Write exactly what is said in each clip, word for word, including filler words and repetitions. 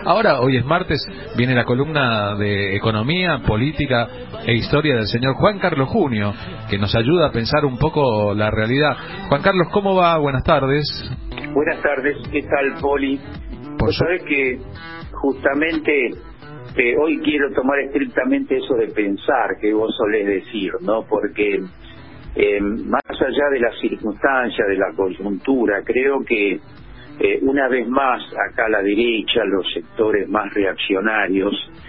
Ahora, hoy es martes, viene la columna de economía, política e historia del señor Juan Carlos Junio, que nos ayuda a pensar un poco la realidad. Juan Carlos, ¿cómo va? Buenas tardes. Buenas tardes, ¿qué tal, Poli? Por Vos sabés que justamente eh, hoy quiero tomar estrictamente eso de pensar que vos solés decir, ¿no? Porque eh, más allá de las circunstancias, de la coyuntura, creo que eh, una vez más acá a la derecha, los sectores más reaccionarios,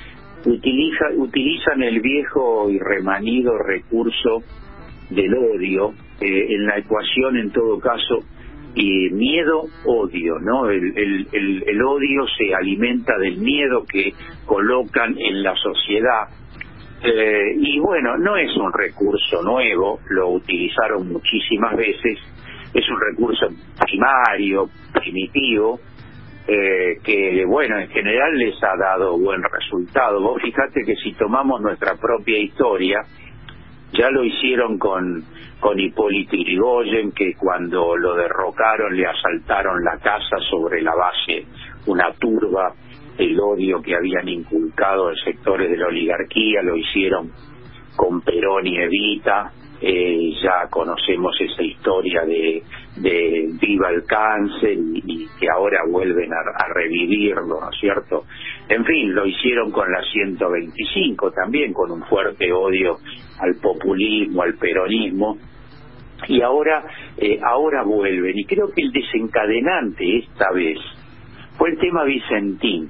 utiliza, utilizan el viejo y remanido recurso del odio, eh, en la ecuación en todo caso, y miedo-odio, ¿no? El, el, el, el odio se alimenta del miedo que colocan en la sociedad. Eh, y bueno, no es un recurso nuevo, lo utilizaron muchísimas veces, es un recurso primario, primitivo, eh, que bueno, en general les ha dado buen resultado. Vos fijate que si tomamos nuestra propia historia, ya lo hicieron con, con Hipólito Yrigoyen, que cuando lo derrocaron le asaltaron la casa sobre la base, una turba, el odio que habían inculcado en sectores de la oligarquía. Lo hicieron con Perón y Evita, eh, ya conocemos esa historia de, de viva el cáncer y, y que ahora vuelven a, a revivirlo, ¿no es cierto? En fin, lo hicieron con la ciento veinticinco también, con un fuerte odio al populismo, al peronismo, y ahora eh, ahora vuelven. Y creo que el desencadenante esta vez fue el tema Vicentín,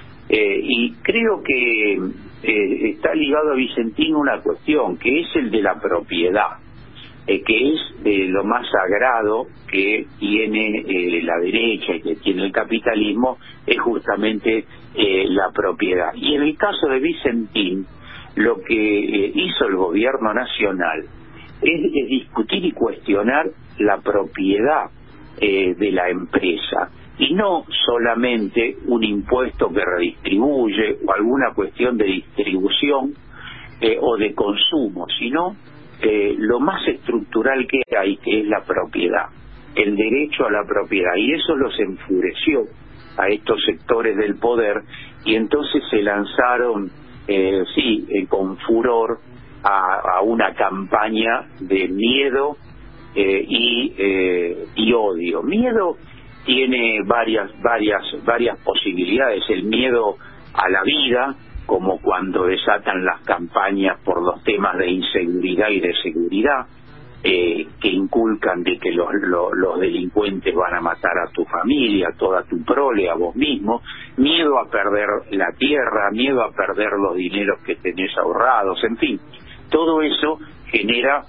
eh, y creo que eh, está ligado a Vicentín una cuestión, que es el de la propiedad, eh, que es eh, lo más sagrado que tiene eh, la derecha y que tiene el capitalismo, es justamente eh, la propiedad. Y en el caso de Vicentín, lo que eh, hizo el gobierno nacional es, es discutir y cuestionar la propiedad eh, de la empresa, y no solamente un impuesto que redistribuye o alguna cuestión de distribución eh, o de consumo, sino eh, lo más estructural que hay, que es la propiedad, el derecho a la propiedad. Y eso los enfureció a estos sectores del poder, y entonces se lanzaron Eh, sí, eh, con furor a, a una campaña de miedo eh, y, eh, y odio. Miedo tiene varias, varias, varias posibilidades. El miedo a la vida, como cuando desatan las campañas por los temas de inseguridad y de seguridad, eh, que inculcan de que los, los, los delincuentes van a matar a tu familia, a toda tu prole, a vos mismo. Miedo a perder la tierra, miedo a perder los dineros que tenés ahorrados, en fin, todo eso genera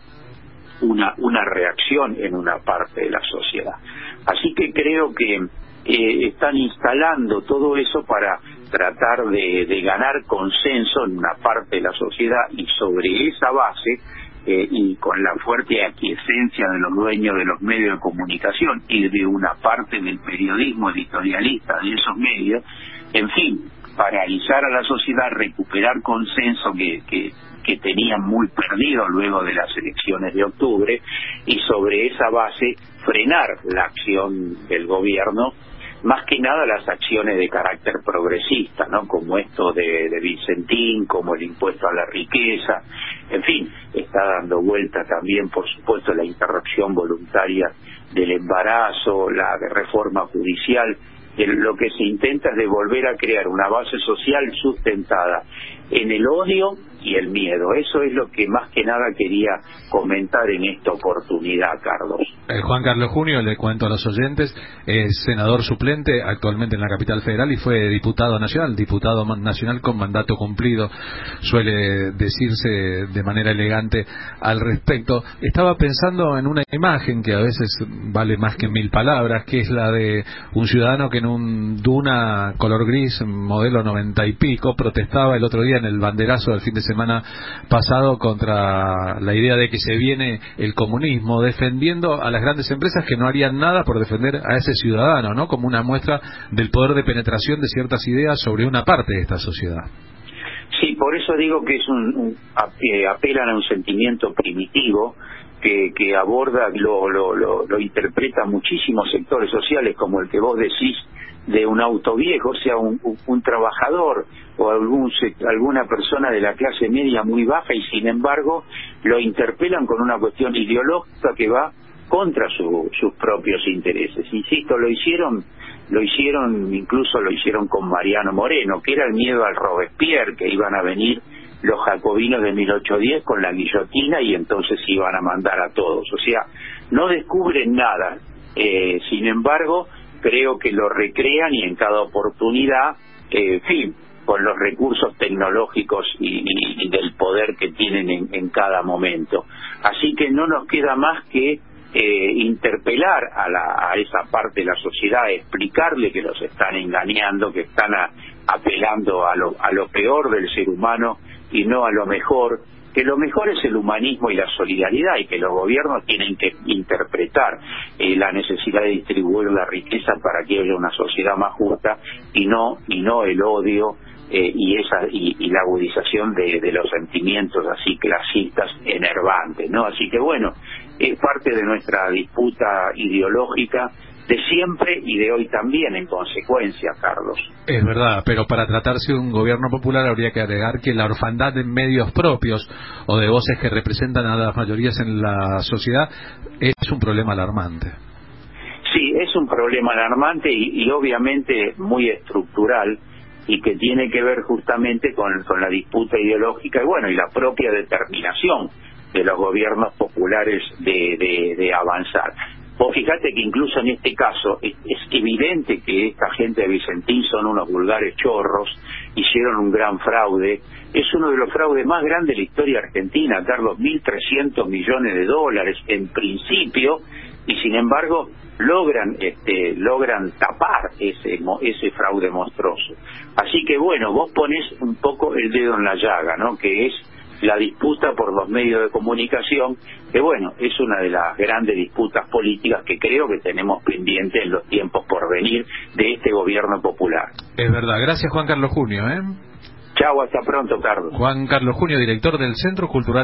una, una reacción en una parte de la sociedad. Así que creo que eh, están instalando todo eso para tratar de, de ganar consenso en una parte de la sociedad, y sobre esa base Eh, y con la fuerte aquiescencia de los dueños de los medios de comunicación y de una parte del periodismo editorialista de esos medios, en fin, paralizar a la sociedad, recuperar consenso que, que, que tenían muy perdido luego de las elecciones de octubre, y sobre esa base frenar la acción del gobierno, más que nada las acciones de carácter progresista, ¿no? Como esto de, de Vicentín, como el impuesto a la riqueza, en fin, está dando vuelta también, por supuesto, la interrupción voluntaria del embarazo, la reforma judicial. Lo que se intenta es de volver a crear una base social sustentada en el odio y el miedo. Eso es lo que más que nada quería comentar en esta oportunidad, Carlos. Eh, Juan Carlos Junio, le cuento a los oyentes, es senador suplente actualmente en la capital federal y fue diputado nacional, diputado nacional con mandato cumplido, suele decirse de manera elegante al respecto. Estaba pensando en una imagen que a veces vale más que mil palabras, que es la de un ciudadano que en un Duna color gris, modelo noventa y pico, protestaba el otro día en el banderazo del fin de semana pasado contra la idea de que se viene el comunismo, defendiendo a las grandes empresas que no harían nada por defender a ese ciudadano, ¿no? Como una muestra del poder de penetración de ciertas ideas sobre una parte de esta sociedad. Sí, por eso digo que es un, un eh, apelan a un sentimiento primitivo que, que aborda, lo, lo, lo, lo interpreta muchísimos sectores sociales, como el que vos decís de un auto viejo, sea un, un, un trabajador o algún alguna persona de la clase media muy baja, y sin embargo lo interpelan con una cuestión ideológica que va contra su, sus propios intereses. Insisto, lo hicieron lo hicieron incluso lo hicieron con Mariano Moreno, que era el miedo al Robespierre, que iban a venir los jacobinos de mil ochocientos diez con la guillotina y entonces iban a mandar a todos. O sea, no descubren nada, eh, sin embargo creo que lo recrean, y en cada oportunidad, eh, en fin, con los recursos tecnológicos y, y, y del poder que tienen en, en cada momento. Así que no nos queda más que eh, interpelar a, la, a esa parte de la sociedad, explicarle que los están engañando, que están a, apelando a lo, a lo peor del ser humano y no a lo mejor, que lo mejor es el humanismo y la solidaridad, y que los gobiernos tienen que interpretar eh, la necesidad de distribuir la riqueza para que haya una sociedad más justa, y no y no el odio eh, y esa y, y la agudización de, de los sentimientos así clasistas enervantes, ¿no? Así que bueno, es parte de nuestra disputa ideológica de siempre y de hoy también, en consecuencia, Carlos. Es verdad, pero para tratarse de un gobierno popular habría que agregar que la orfandad de medios propios o de voces que representan a las mayorías en la sociedad es un problema alarmante. Sí, es un problema alarmante y, y obviamente muy estructural, y que tiene que ver justamente con, con la disputa ideológica y bueno, y la propia determinación de los gobiernos populares de, de, de avanzar. Vos fijate que incluso en este caso es, es evidente que esta gente de Vicentín son unos vulgares chorros, hicieron un gran fraude, es uno de los fraudes más grandes de la historia argentina, Carlos, mil trescientos millones de dólares en principio, y sin embargo logran este logran tapar ese ese fraude monstruoso. Así que bueno, vos pones un poco el dedo en la llaga, ¿no? Que es la disputa por los medios de comunicación, que bueno, es una de las grandes disputas políticas que creo que tenemos pendiente en los tiempos por venir de este gobierno popular. Es verdad. Gracias, Juan Carlos Junio, ¿eh? Chau, hasta pronto, Carlos. Juan Carlos Junio, director del Centro Cultural